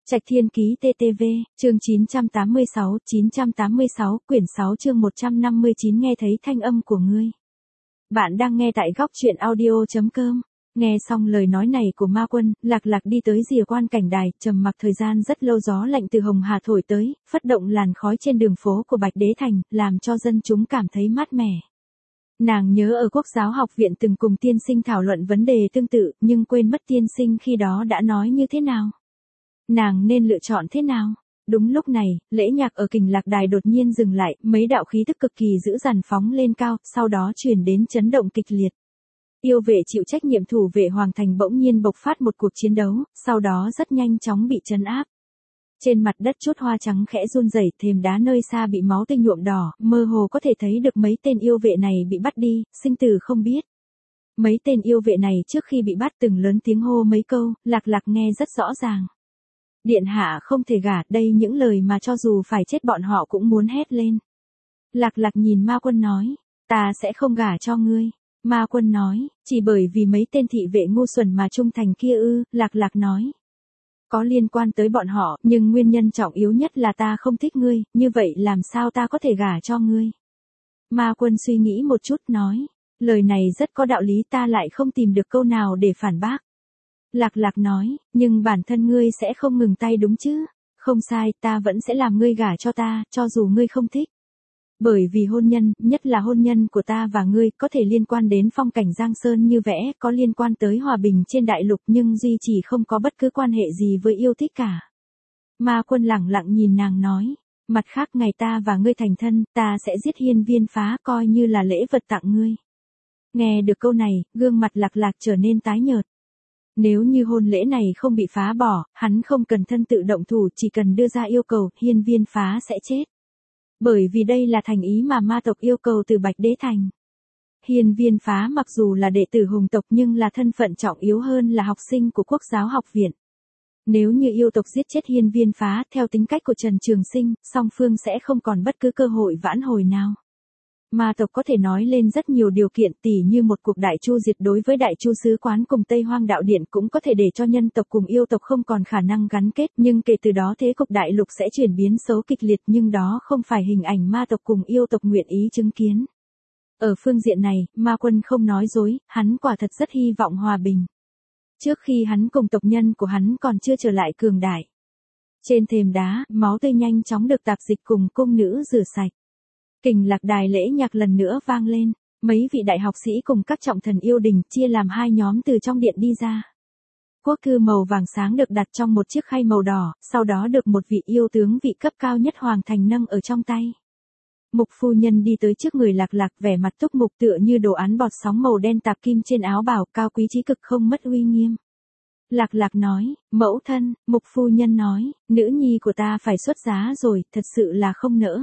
Trạch Thiên Ký TTV, chương 986, quyển 6 chương 159 nghe thấy thanh âm của ngươi. Bạn đang nghe tại góc truyện audio.com. Nghe xong lời nói này của Ma Quân, Lạc Lạc đi tới rìa quan cảnh đài, trầm mặc thời gian rất lâu, gió lạnh từ Hồng Hà thổi tới, phất động làn khói trên đường phố của Bạch Đế Thành, làm cho dân chúng cảm thấy mát mẻ. Nàng nhớ ở Quốc giáo học viện từng cùng tiên sinh thảo luận vấn đề tương tự, nhưng quên mất tiên sinh khi đó đã nói như thế nào. Nàng nên lựa chọn thế nào? Đúng lúc này, lễ nhạc ở Kình Lạc Đài đột nhiên dừng lại, mấy đạo khí tức cực kỳ dữ dằn phóng lên cao, sau đó truyền đến chấn động kịch liệt. Yêu vệ chịu trách nhiệm thủ vệ Hoàng Thành bỗng nhiên bộc phát một cuộc chiến đấu, sau đó rất nhanh chóng bị trấn áp. Trên mặt đất chút hoa trắng khẽ run rẩy, thềm đá nơi xa bị máu tươi nhuộm đỏ, mơ hồ có thể thấy được mấy tên yêu vệ này bị bắt đi, sinh tử không biết. Mấy tên yêu vệ này trước khi bị bắt từng lớn tiếng hô mấy câu, Lạc Lạc nghe rất rõ ràng. Điện hạ không thể gả, đây những lời mà cho dù phải chết bọn họ cũng muốn hét lên. Lạc Lạc nhìn Ma Quân nói, ta sẽ không gả cho ngươi. Ma Quân nói, chỉ bởi vì mấy tên thị vệ ngu xuẩn mà trung thành kia ư, Lạc Lạc nói. Có liên quan tới bọn họ, nhưng nguyên nhân trọng yếu nhất là ta không thích ngươi, như vậy làm sao ta có thể gả cho ngươi. Ma Quân suy nghĩ một chút nói, lời này rất có đạo lý, ta lại không tìm được câu nào để phản bác. Lạc Lạc nói, nhưng bản thân ngươi sẽ không ngừng tay đúng chứ? Không sai, ta vẫn sẽ làm ngươi gả cho ta, cho dù ngươi không thích. Bởi vì hôn nhân, nhất là hôn nhân của ta và ngươi, có thể liên quan đến phong cảnh Giang Sơn như vẽ, có liên quan tới hòa bình trên đại lục, nhưng duy chỉ không có bất cứ quan hệ gì với yêu thích cả. Ma Quân lẳng lặng nhìn nàng nói, mặt khác ngày ta và ngươi thành thân, ta sẽ giết Hiên Viên Phá coi như là lễ vật tặng ngươi. Nghe được câu này, gương mặt Lạc Lạc trở nên tái nhợt. Nếu như hôn lễ này không bị phá bỏ, hắn không cần thân tự động thủ, chỉ cần đưa ra yêu cầu, Hiên Viên Phá sẽ chết. Bởi vì đây là thành ý mà ma tộc yêu cầu từ Bạch Đế Thành. Hiên Viên Phá mặc dù là đệ tử hùng tộc nhưng là thân phận trọng yếu hơn là học sinh của Quốc giáo học viện. Nếu như yêu tộc giết chết Hiên Viên Phá, theo tính cách của Trần Trường Sinh, song phương sẽ không còn bất cứ cơ hội vãn hồi nào. Ma tộc có thể nói lên rất nhiều điều kiện, tỉ như một cuộc đại chu diệt đối với đại chu sứ quán cùng Tây Hoang đạo điện cũng có thể để cho nhân tộc cùng yêu tộc không còn khả năng gắn kết, nhưng kể từ đó thế cục đại lục sẽ chuyển biến xấu kịch liệt, nhưng đó không phải hình ảnh ma tộc cùng yêu tộc nguyện ý chứng kiến. Ở phương diện này, Ma Quân không nói dối, hắn quả thật rất hy vọng hòa bình. Trước khi hắn cùng tộc nhân của hắn còn chưa trở lại cường đại. Trên thềm đá, máu tươi nhanh chóng được tạp dịch cùng cung nữ rửa sạch. Kình Lạc Đài lễ nhạc lần nữa vang lên, mấy vị đại học sĩ cùng các trọng thần yêu đình chia làm hai nhóm từ trong điện đi ra. Quốc cư màu vàng sáng được đặt trong một chiếc khay màu đỏ, sau đó được một vị yêu tướng vị cấp cao nhất Hoàng Thành nâng ở trong tay. Mục phu nhân đi tới trước người Lạc Lạc, vẻ mặt túc mục tựa như đồ án bọt sóng màu đen tạp kim trên áo bào, cao quý chí cực không mất uy nghiêm. Lạc Lạc nói, mẫu thân. Mục phu nhân nói, nữ nhi của ta phải xuất giá rồi, thật sự là không nỡ.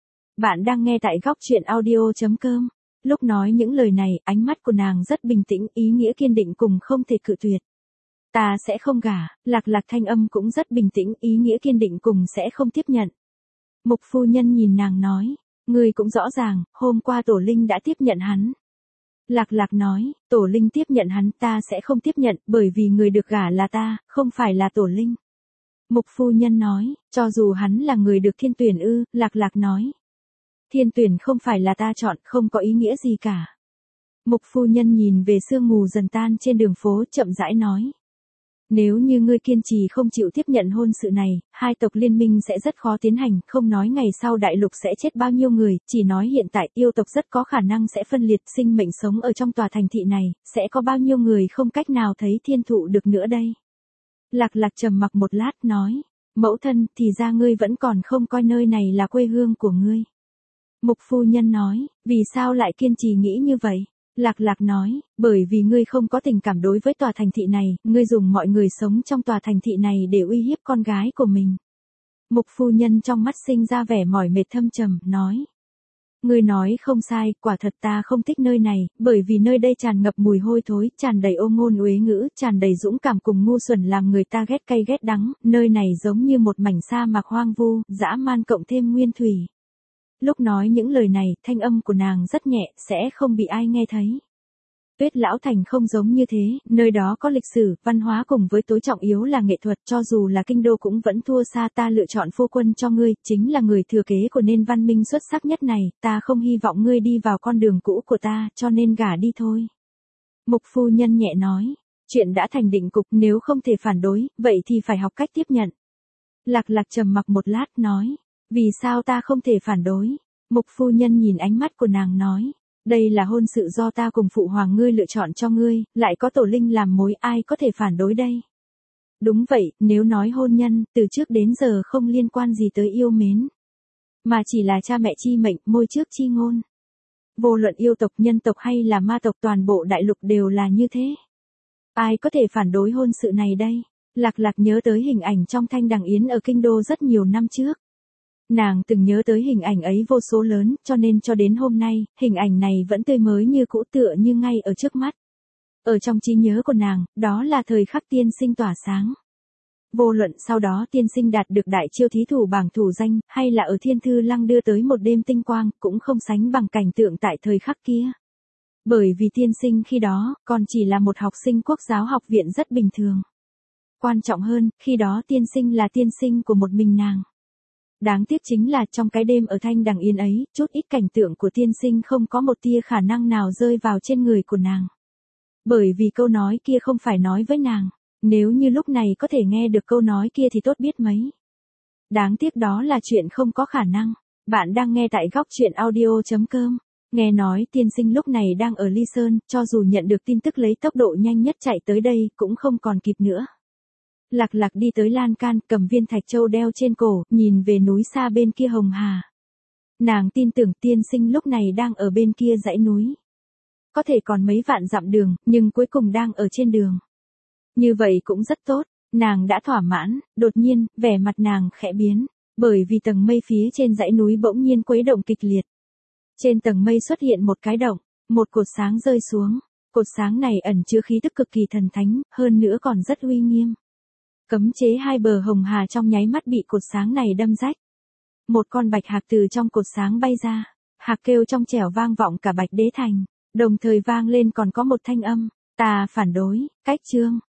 Bạn đang nghe tại góc truyện audio.com. Lúc nói những lời này, ánh mắt của nàng rất bình tĩnh, ý nghĩa kiên định cùng không thể cự tuyệt. Ta sẽ không gả. Lạc Lạc thanh âm cũng rất bình tĩnh, ý nghĩa kiên định cùng sẽ không tiếp nhận. Mục phu nhân nhìn nàng nói, ngươi cũng rõ ràng, hôm qua Tổ Linh đã tiếp nhận hắn. Lạc Lạc nói, Tổ Linh tiếp nhận hắn, ta sẽ không tiếp nhận, bởi vì người được gả là ta, không phải là Tổ Linh. Mục phu nhân nói, cho dù hắn là người được thiên tuyển ư. Lạc Lạc nói, thiên tuyển không phải là ta chọn, không có ý nghĩa gì cả. Mục phu nhân nhìn về sương mù dần tan trên đường phố, chậm rãi nói. Nếu như ngươi kiên trì không chịu tiếp nhận hôn sự này, hai tộc liên minh sẽ rất khó tiến hành, không nói ngày sau đại lục sẽ chết bao nhiêu người, chỉ nói hiện tại yêu tộc rất có khả năng sẽ phân liệt, sinh mệnh sống ở trong tòa thành thị này, sẽ có bao nhiêu người không cách nào thấy thiên thụ được nữa đây. Lạc Lạc trầm mặc một lát nói, mẫu thân, thì ra ngươi vẫn còn không coi nơi này là quê hương của ngươi. Mục phu nhân nói, vì sao lại kiên trì nghĩ như vậy? Lạc Lạc nói, bởi vì ngươi không có tình cảm đối với tòa thành thị này, ngươi dùng mọi người sống trong tòa thành thị này để uy hiếp con gái của mình. Mục phu nhân trong mắt sinh ra vẻ mỏi mệt thâm trầm, nói. Ngươi nói không sai, quả thật ta không thích nơi này, bởi vì nơi đây tràn ngập mùi hôi thối, tràn đầy ô ngôn uế ngữ, tràn đầy dũng cảm cùng ngu xuẩn làm người ta ghét cay ghét đắng, nơi này giống như một mảnh sa mạc hoang vu, dã man cộng thêm nguyên thủy. Lúc nói những lời này, thanh âm của nàng rất nhẹ, sẽ không bị ai nghe thấy. Tuyết Lão Thành không giống như thế, nơi đó có lịch sử, văn hóa cùng với tối trọng yếu là nghệ thuật, cho dù là kinh đô cũng vẫn thua xa. Ta lựa chọn phu quân cho ngươi, chính là người thừa kế của nền văn minh xuất sắc nhất này, ta không hy vọng ngươi đi vào con đường cũ của ta, cho nên gả đi thôi. Mục phu nhân nhẹ nói, chuyện đã thành định cục, nếu không thể phản đối, vậy thì phải học cách tiếp nhận. Lạc Lạc trầm mặc một lát nói, vì sao ta không thể phản đối? Mục phu nhân nhìn ánh mắt của nàng nói, đây là hôn sự do ta cùng phụ hoàng ngươi lựa chọn cho ngươi, lại có tổ linh làm mối, ai có thể phản đối đây? Đúng vậy, nếu nói hôn nhân, từ trước đến giờ không liên quan gì tới yêu mến, mà chỉ là cha mẹ chi mệnh, môi trước chi ngôn. Vô luận yêu tộc, nhân tộc hay là ma tộc, toàn bộ đại lục đều là như thế. Ai có thể phản đối hôn sự này đây? Lạc Lạc nhớ tới hình ảnh trong Thanh Đằng Yến ở kinh đô rất nhiều năm trước. Nàng từng nhớ tới hình ảnh ấy vô số lớn, cho nên cho đến hôm nay, hình ảnh này vẫn tươi mới như cũ, tựa như ngay ở trước mắt. Ở trong trí nhớ của nàng, đó là thời khắc tiên sinh tỏa sáng. Vô luận sau đó tiên sinh đạt được đại chiêu thí thủ bảng thủ danh, hay là ở Thiên Thư Lăng đưa tới một đêm tinh quang, cũng không sánh bằng cảnh tượng tại thời khắc kia. Bởi vì tiên sinh khi đó, còn chỉ là một học sinh quốc giáo học viện rất bình thường. Quan trọng hơn, khi đó tiên sinh là tiên sinh của một mình nàng. Đáng tiếc chính là trong cái đêm ở Thanh Đằng Yến ấy, chút ít cảnh tượng của tiên sinh không có một tia khả năng nào rơi vào trên người của nàng. Bởi vì câu nói kia không phải nói với nàng, nếu như lúc này có thể nghe được câu nói kia thì tốt biết mấy. Đáng tiếc đó là chuyện không có khả năng. Bạn đang nghe tại góc truyện audio.com. Nghe nói tiên sinh lúc này đang ở Ly Sơn, cho dù nhận được tin tức lấy tốc độ nhanh nhất chạy tới đây, cũng không còn kịp nữa. Lạc Lạc đi tới lan can, cầm viên thạch châu đeo trên cổ, nhìn về núi xa bên kia Hồng Hà. Nàng tin tưởng tiên sinh lúc này đang ở bên kia dãy núi. Có thể còn mấy vạn dặm đường, nhưng cuối cùng đang ở trên đường. Như vậy cũng rất tốt, nàng đã thỏa mãn, đột nhiên, vẻ mặt nàng khẽ biến, bởi vì tầng mây phía trên dãy núi bỗng nhiên quấy động kịch liệt. Trên tầng mây xuất hiện một cái động, một cột sáng rơi xuống, cột sáng này ẩn chứa khí tức cực kỳ thần thánh, hơn nữa còn rất uy nghiêm. Cấm chế hai bờ Hồng Hà trong nháy mắt bị cột sáng này đâm rách. Một con bạch hạc từ trong cột sáng bay ra, hạc kêu trong trẻo vang vọng cả Bạch Đế Thành, đồng thời vang lên còn có một thanh âm, ta phản đối, cách chương.